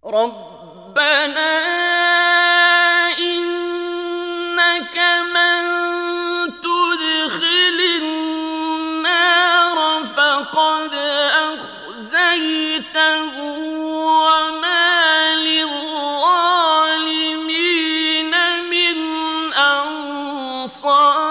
رَبَّنَا إِنَّكَ مَن تُدْخِلِ النَّارَ فَقَدْ أَخْزَيْتَهُ ۖ وَمَا لِلظَّالِمِينَ مِنْ أَنصَارٍ